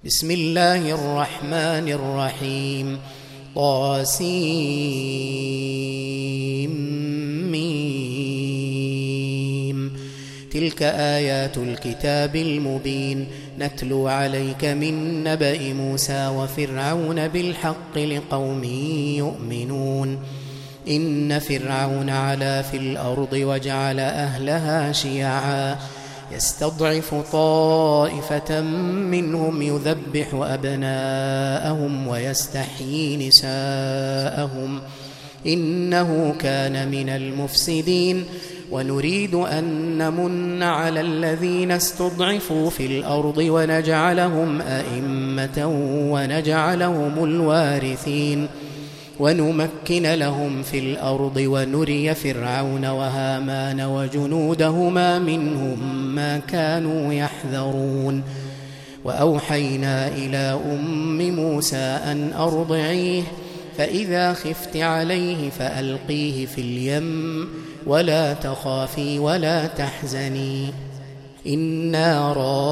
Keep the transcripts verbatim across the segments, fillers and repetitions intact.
بسم الله الرحمن الرحيم. طاسيم. تلك آيات الكتاب المبين نتلو عليك من نبأ موسى وفرعون بالحق لقوم يؤمنون. إن فرعون علا في الأرض وجعل أهلها شيعا يستضعف طائفة منهم يذبح أبناءهم ويستحيي نساءهم إنه كان من المفسدين. ونريد أن نمن على الذين استضعفوا في الأرض ونجعلهم أئمة ونجعلهم الوارثين ونمكن لهم في الأرض ونري فرعون وهامان وجنودهما منهم ما كانوا يحذرون. وأوحينا إلى أم موسى أن أرضعيه فإذا خفت عليه فألقيه في اليم ولا تخافي ولا تحزني إنا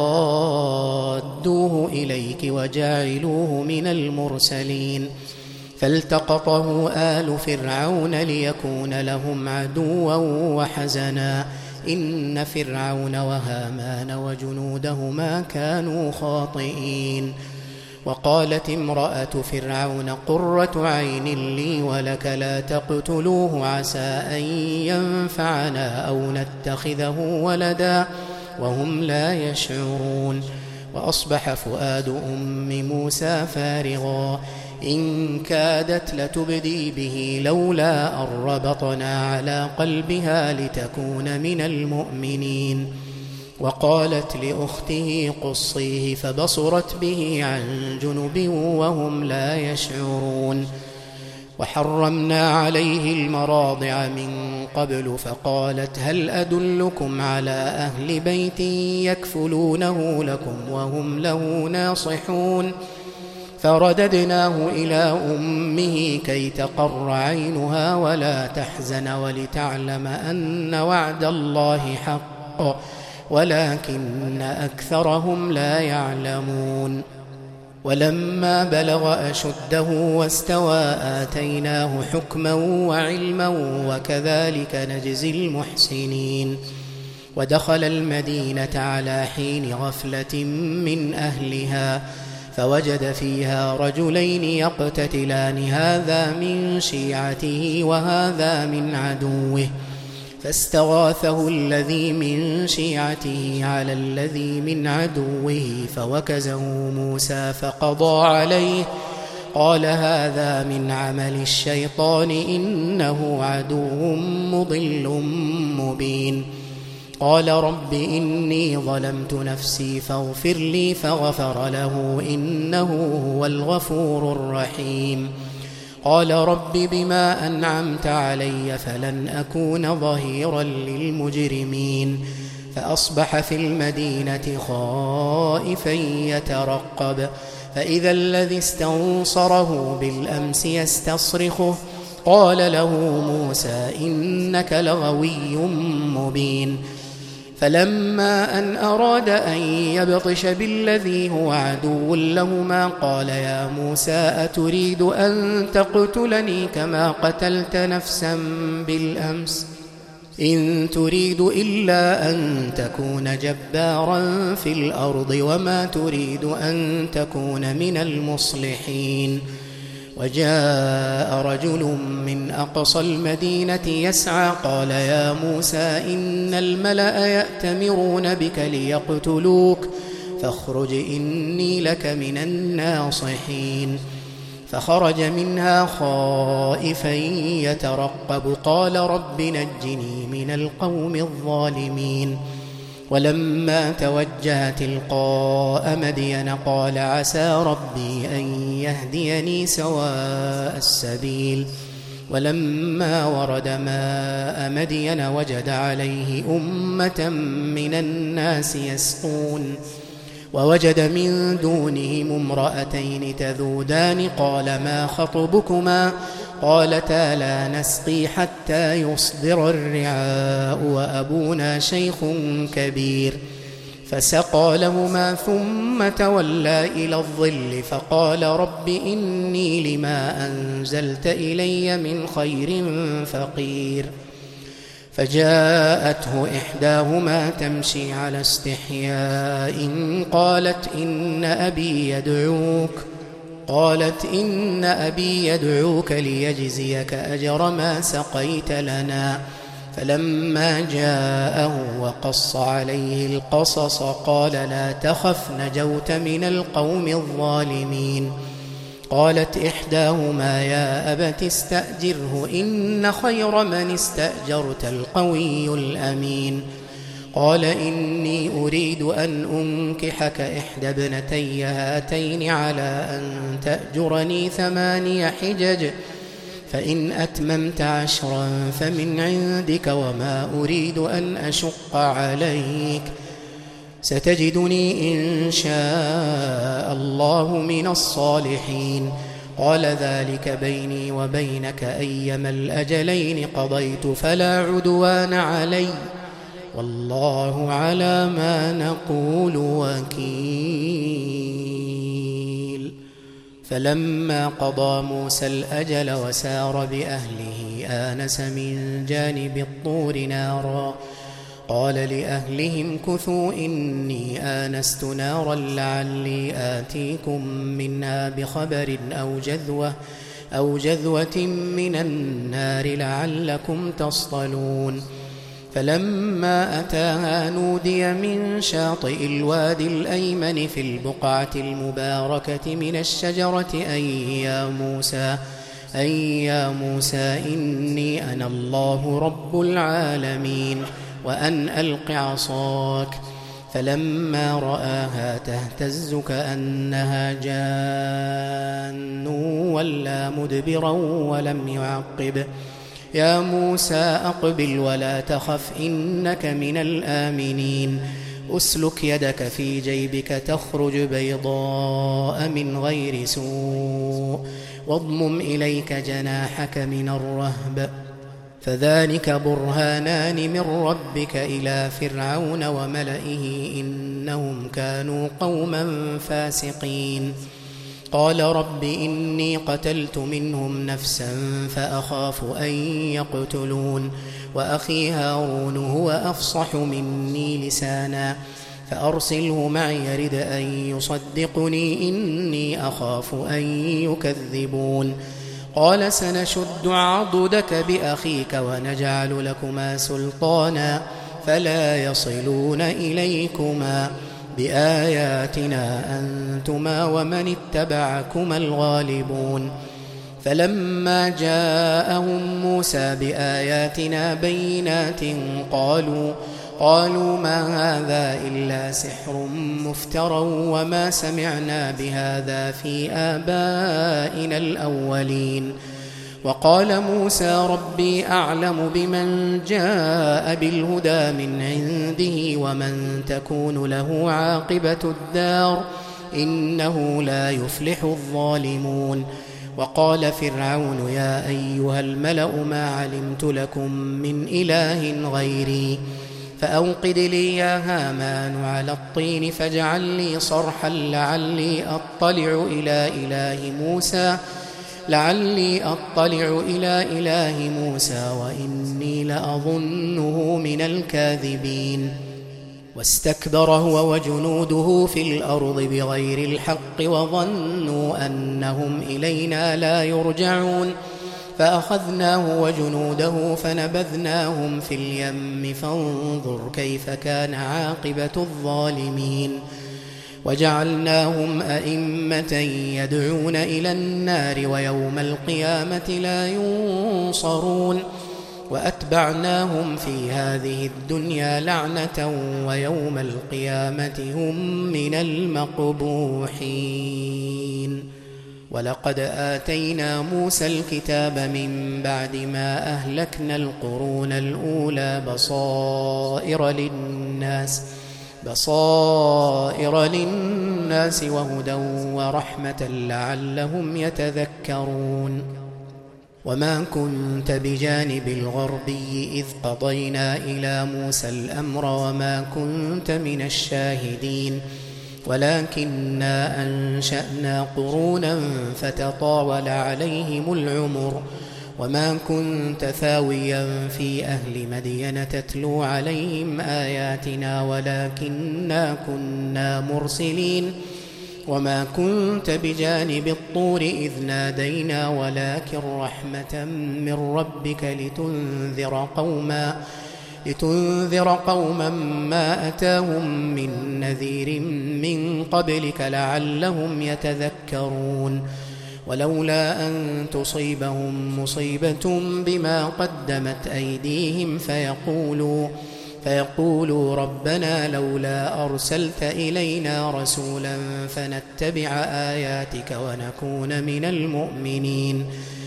رادوه إليك وجاعلوه من المرسلين. فالتقطه آل فرعون ليكون لهم عدوا وحزنا إن فرعون وهامان وجنودهما كانوا خاطئين. وقالت امرأة فرعون قرة عين لي ولك لا تقتلوه عسى أن ينفعنا أو نتخذه ولدا وهم لا يشعرون. وأصبح فؤاد أم موسى فارغا إن كادت لتبدي به لولا أن ربطنا على قلبها لتكون من المؤمنين. وقالت لأخته قصيه فبصرت به عن جنب وهم لا يشعرون. وحرمنا عليه المراضع من قبل فقالت هل أدلكم على أهل بيت يكفلونه لكم وهم له ناصحون. فرددناه إلى أمه كي تقر عينها ولا تحزن ولتعلم أن وعد الله حق ولكن أكثرهم لا يعلمون. ولما بلغ أشده واستوى آتيناه حكما وعلما وكذلك نجزي المحسنين. ودخل المدينة على حين غفلة من أهلها فوجد فيها رجلين يقتتلان هذا من شيعته وهذا من عدوه فاستغاثه الذي من شيعته على الذي من عدوه فوكزه موسى فقضى عليه قال هذا من عمل الشيطان إنه عدو مضل مبين. قال رب إني ظلمت نفسي فاغفر لي فغفر له إنه هو الغفور الرحيم. قال رب بما أنعمت علي فلن أكون ظهيرا للمجرمين. فأصبح في المدينة خائفا يترقب فإذا الذي استنصره بالأمس يستصرخه قال له موسى إنك لغوي مبين. فلما أن أراد أن يبطش بالذي هو عدو لهما قال يا موسى أتريد أن تقتلني كما قتلت نفسا بالأمس إن تريد إلا أن تكون جبارا في الأرض وما تريد أن تكون من المصلحين. وجاء رجل من أقصى المدينة يسعى قال يا موسى إن الملأ يأتمرون بك ليقتلوك فاخرج إني لك من الناصحين. فخرج منها خائفا يترقب قال رب نجني من القوم الظالمين. ولما توجه تلقاء مدين قال عسى ربي أن يهديني سواء السبيل. ولما ورد ماء مدين وجد عليه أمة من الناس يسقون ووجد من دونهم امرأتين تذودان قال ما خطبكما قالتا لا نسقي حتى يصدر الرعاء وأبونا شيخ كبير فسقى لهما ثم تولى إلى الظل فقال رب إني لما أنزلت إلي من خير فقير. فجاءته إحداهما تمشي على استحياء قالت إن أبي يدعوك قالت إن أبي يدعوك ليجزيك أجر ما سقيت لنا. فلما جاءه وقص عليه القصص قال لا تخف نجوت من القوم الظالمين. قالت إحداهما يا أبت استأجره إن خير من استأجرت القوي الأمين. قال إني أريد أن أنكحك إحدى ابنتي هاتين على أن تأجرني ثماني حجج فإن أتممت عشرا فمن عندك وما أريد أن أشق عليك ستجدني إن شاء الله من الصالحين. قال ذلك بيني وبينك أيما الأجلين قضيت فلا عدوان علي والله على ما نقول وكيل. فلما قضى موسى الأجل وسار بأهله آنس من جانب الطور نارا قال لأهلهم كثوا إني آنست نارا لعلي آتيكم منها بخبر أو جذوة, أو جذوة من النار لعلكم تصطلون. فلما أتاها نودي من شاطئ الوادي الأيمن في البقعة المباركة من الشجرة أن يا موسى, أن يا موسى إني أنا الله رب العالمين وأن ألق عصاك. فلما رآها تهتز كأنها جان ولا مدبرا ولم يعقب يا موسى أقبل ولا تخف إنك من الآمنين. أسلك يدك في جيبك تخرج بيضاء من غير سوء واضمم إليك جناحك من الرهب فذلك برهانان من ربك إلى فرعون وملئه إنهم كانوا قوما فاسقين. قال رب إني قتلت منهم نفسا فأخاف أن يقتلون وأخي هارون هو أفصح مني لسانا فأرسله معي يرد أن يصدقني إني أخاف أن يكذبون. قال سنشد عضدك بأخيك ونجعل لكما سلطانا فلا يصلون إليكما بآياتنا أنتما ومن اتبعكما الغالبون. فلما جاءهم موسى بآياتنا بينات قالوا قالوا ما هذا إلا سحر مفترى وما سمعنا بهذا في آبائنا الأولين. وقال موسى ربي أعلم بمن جاء بالهدى من عنده ومن تكون له عاقبة الدار إنه لا يفلح الظالمون. وقال فرعون يا أيها الملأ ما علمت لكم من إله غيري فأوقد لي يا هامان على الطين فاجعل لي صرحا لعلي أطلع إلى إله موسى لعلي أطلع إلى إله موسى وإني لأظنه من الكاذبين. واستكبر هو وجنوده في الأرض بغير الحق وظنوا أنهم إلينا لا يرجعون فأخذناه وجنوده فنبذناهم في اليم فانظر كيف كان عاقبة الظالمين. وجعلناهم أئمة يدعون إلى النار ويوم القيامة لا ينصرون وأتبعناهم في هذه الدنيا لعنة ويوم القيامة هم من المقبوحين. ولقد آتينا موسى الكتاب من بعد ما أهلكنا القرون الأولى بصائر للناس بصائر للناس وهدى ورحمة لعلهم يتذكرون. وما كنت بجانب الغربي إذ قضينا إلى موسى الأمر وما كنت من الشاهدين ولكننا أنشأنا قرونا فتطاول عليهم العمر وما كنت ثاويا في أهل مدين تتلو عليهم آياتنا ولكننا كنا مرسلين وما كنت بجانب الطور إذ نادينا ولكن رحمة من ربك لتنذر قوما لتنذر قوما ما أتاهم من نذير من قبلك لعلهم يتذكرون ولولا أن تصيبهم مصيبة بما قدمت أيديهم فيقولوا فيقولوا ربنا لولا أرسلت إلينا رسولا فنتبع آياتك ونكون من المؤمنين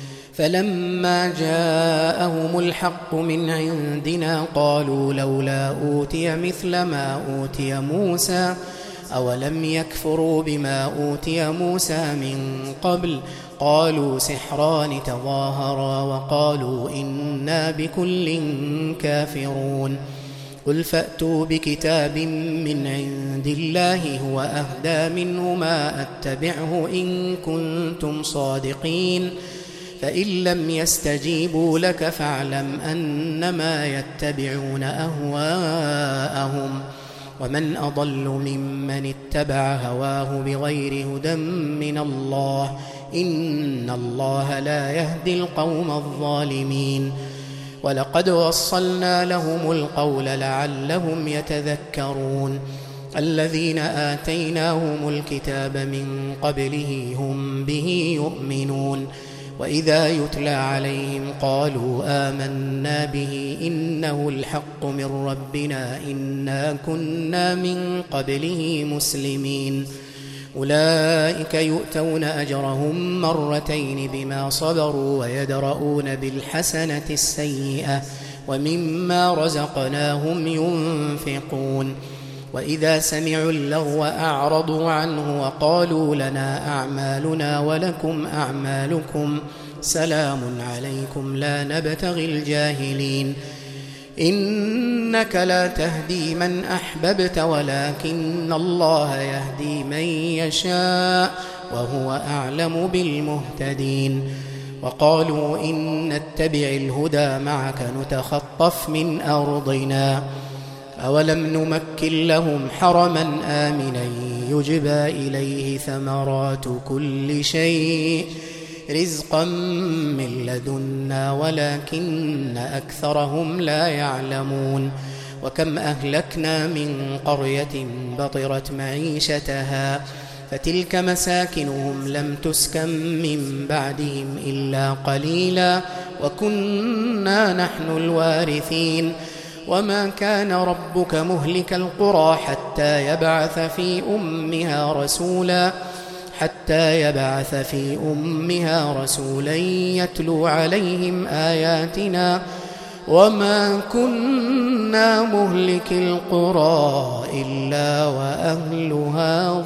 فلما جاءهم الحق من عندنا قالوا لولا أوتي مثل ما أوتي موسى أولم يكفروا بما أوتي موسى من قبل قالوا سحران تظاهرا وقالوا إنا بكل كافرون قل فأتوا بكتاب من عند الله هو أهدى منه ما أتبعه إن كنتم صادقين فإن لم يستجيبوا لك فاعلم أنما يتبعون أهواءهم ومن أضل ممن اتبع هواه بغير هدى من الله إن الله لا يهدي القوم الظالمين ولقد وصلنا لهم القول لعلهم يتذكرون الذين آتيناهم الكتاب من قبله هم به يؤمنون وإذا يتلى عليهم قالوا آمنا به إنه الحق من ربنا إنا كنا من قبله مسلمين أولئك يؤتون أجرهم مرتين بما صبروا ويدرؤون بالحسنة السيئة ومما رزقناهم ينفقون وإذا سمعوا اللغو أعرضوا عنه وقالوا لنا أعمالنا ولكم أعمالكم سلام عليكم لا نبتغي الجاهلين إنك لا تهدي من أحببت ولكن الله يهدي من يشاء وهو أعلم بالمهتدين وقالوا إن نتبع الهدى معك نتخطف من أرضنا أولم نمكن لهم حرما آمنا يجبى إليه ثمرات كل شيء رزقا من لدنا ولكن أكثرهم لا يعلمون وكم أهلكنا من قرية بطرت معيشتها فتلك مساكنهم لم تسكن من بعدهم إلا قليلا وكنا نحن الوارثين وما كان ربك مهلك القرى حتى يبعث في أمها رسولا حتى يبعث في أمها رسولا يتلو عليهم آياتنا وما كنا مهلك القرى إلا وأهلها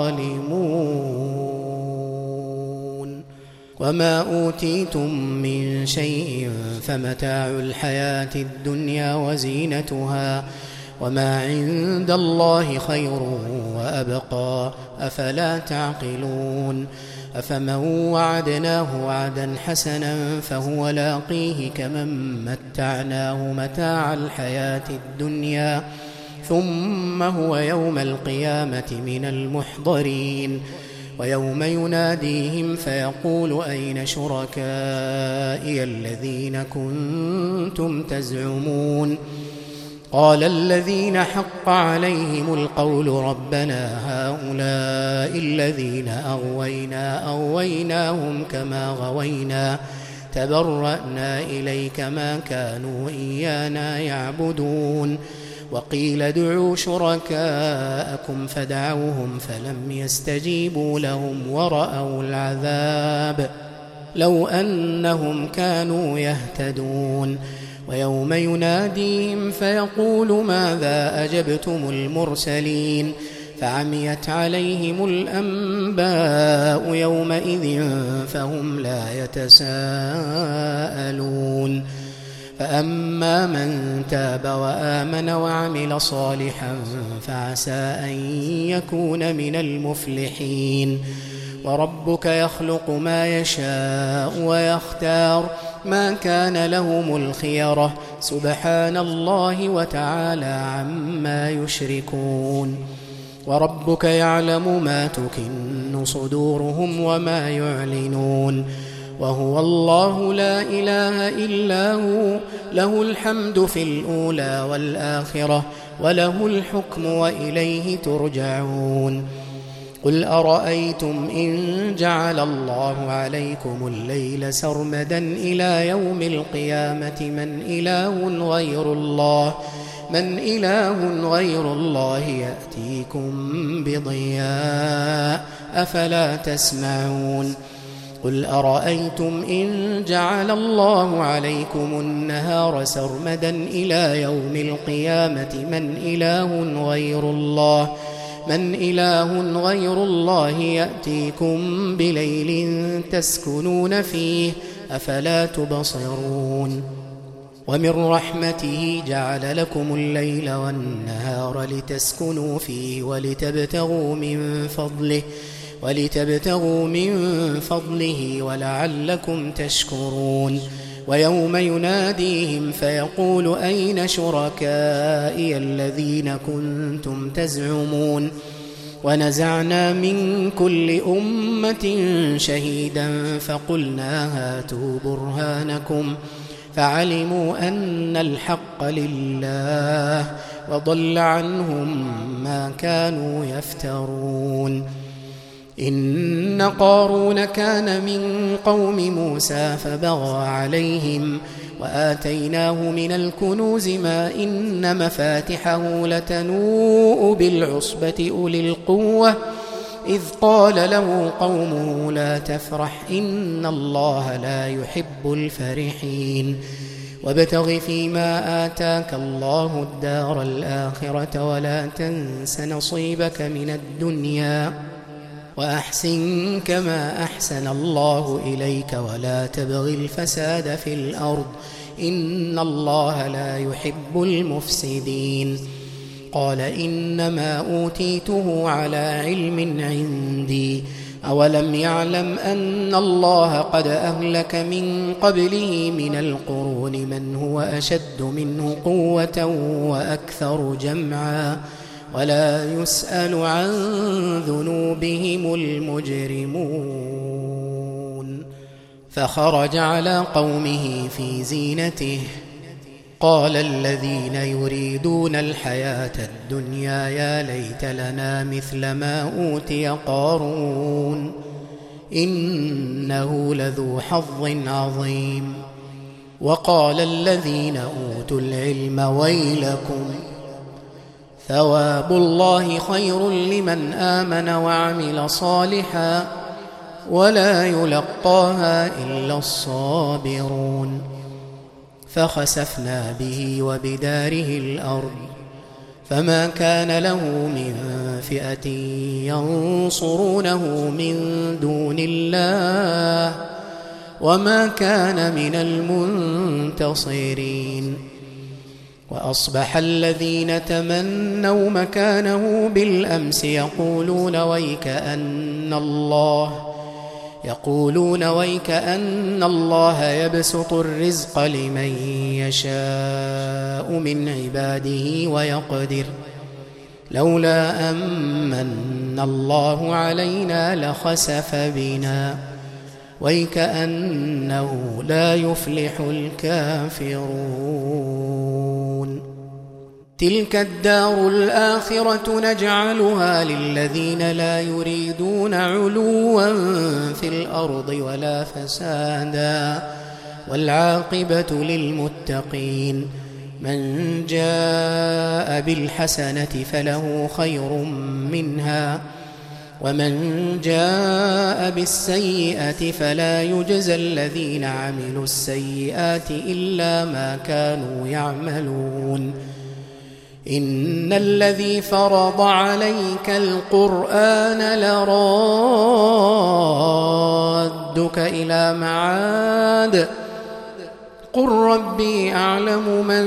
ظالمون وما أوتيتم من شيء فمتاع الحياة الدنيا وزينتها وما عند الله خير وأبقى أفلا تعقلون أفمن وعدناه وعدا حسنا فهو لاقيه كمن متعناه متاع الحياة الدنيا ثم هو يوم القيامة من المحضرين ويوم يناديهم فيقول أين شركائي الذين كنتم تزعمون قال الذين حق عليهم القول ربنا هؤلاء الذين أغوينا أغويناهم كما غوينا تبرأنا إليك ما كانوا إيانا يعبدون وقيل ادعوا شركاءكم فدعوهم فلم يستجيبوا لهم ورأوا العذاب لو أنهم كانوا يهتدون ويوم يناديهم فيقول ماذا أجبتم المرسلين فعميت عليهم الأنباء يومئذ فهم لا يتساءلون فأما من تاب وآمن وعمل صالحا فعسى أن يكون من المفلحين وربك يخلق ما يشاء ويختار ما كان لهم الخيرة سبحان الله وتعالى عما يشركون وربك يعلم ما تكن صدورهم وما يعلنون وهو الله لا إله إلا هو له الحمد في الأولى والآخرة وله الحكم وإليه ترجعون قل أرأيتم إن جعل الله عليكم الليل سرمدا إلى يوم القيامة من إله غير الله من إله غير الله يأتيكم بضياء أفلا تسمعون قل أرأيتم إن جعل الله عليكم النهار سرمدا إلى يوم القيامة من إله غير الله من إله غير الله يأتيكم بليل تسكنون فيه أفلا تبصرون ومن رحمته جعل لكم الليل والنهار لتسكنوا فيه ولتبتغوا من فضله ولتبتغوا من فضله ولعلكم تشكرون ويوم يناديهم فيقول أين شركائي الذين كنتم تزعمون ونزعنا من كل أمة شهيدا فقلنا هاتوا برهانكم فعلموا أن الحق لله وضل عنهم ما كانوا يفترون إن قارون كان من قوم موسى فبغى عليهم وآتيناه من الكنوز ما إن مفاتحه لتنوء بالعصبة أولي القوة إذ قال له قومه لا تفرح إن الله لا يحب الفرحين وابتغ فيما آتاك الله الدار الآخرة ولا تنس نصيبك من الدنيا وأحسن كما أحسن الله إليك ولا تبغ الفساد في الأرض إن الله لا يحب المفسدين قال إنما أوتيته على علم عندي أولم يعلم أن الله قد أهلك من قبله من القرون من هو أشد منه قوة وأكثر جمعا ولا يسأل عن ذنوبهم المجرمون فخرج على قومه في زينته قال الذين يريدون الحياة الدنيا يا ليت لنا مثل ما أوتي قارون إنه لذو حظ عظيم وقال الذين أوتوا العلم ويلكم ثواب الله خير لمن آمن وعمل صالحا ولا يلقاها إلا الصابرون فخسفنا به وبداره الأرض فما كان له من فئة ينصرونه من دون الله وما كان من المنتصرين وأصبح الذين تمنوا مكانه بالأمس يقولون ويكأن الله يقولون ويكأن الله يبسط الرزق لمن يشاء من عباده ويقدر لولا أمن الله علينا لخسف بنا ويكأنه لا يفلح الكافرون تلك الدار الآخرة نجعلها للذين لا يريدون علوا في الأرض ولا فسادا والعاقبة للمتقين من جاء بالحسنة فله خير منها ومن جاء بالسيئة فلا يجزى الذين عملوا السيئات إلا ما كانوا يعملون إن الذي فرض عليك القرآن لرادك إلى معاد قل ربي أعلم من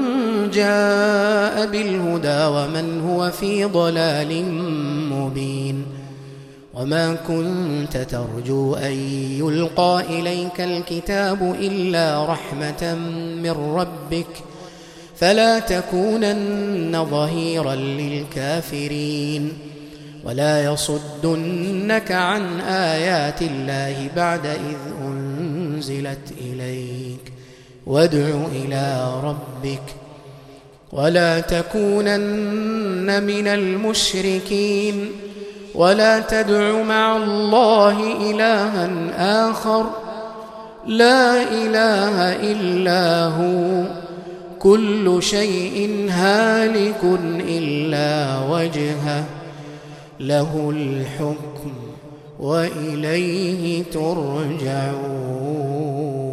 جاء بالهدى ومن هو في ضلال مبين وما كنت ترجو أن يلقى إليك الكتاب إلا رحمة من ربك فلا تكونن ظهيرا للكافرين ولا يصدنك عن آيات الله بعد إذ أنزلت إليك وادع إلى ربك ولا تكونن من المشركين ولا تدع مع الله إلها آخر لا إله إلا هو كل شيء هالك إلا وجهه له الحكم وإليه ترجعون.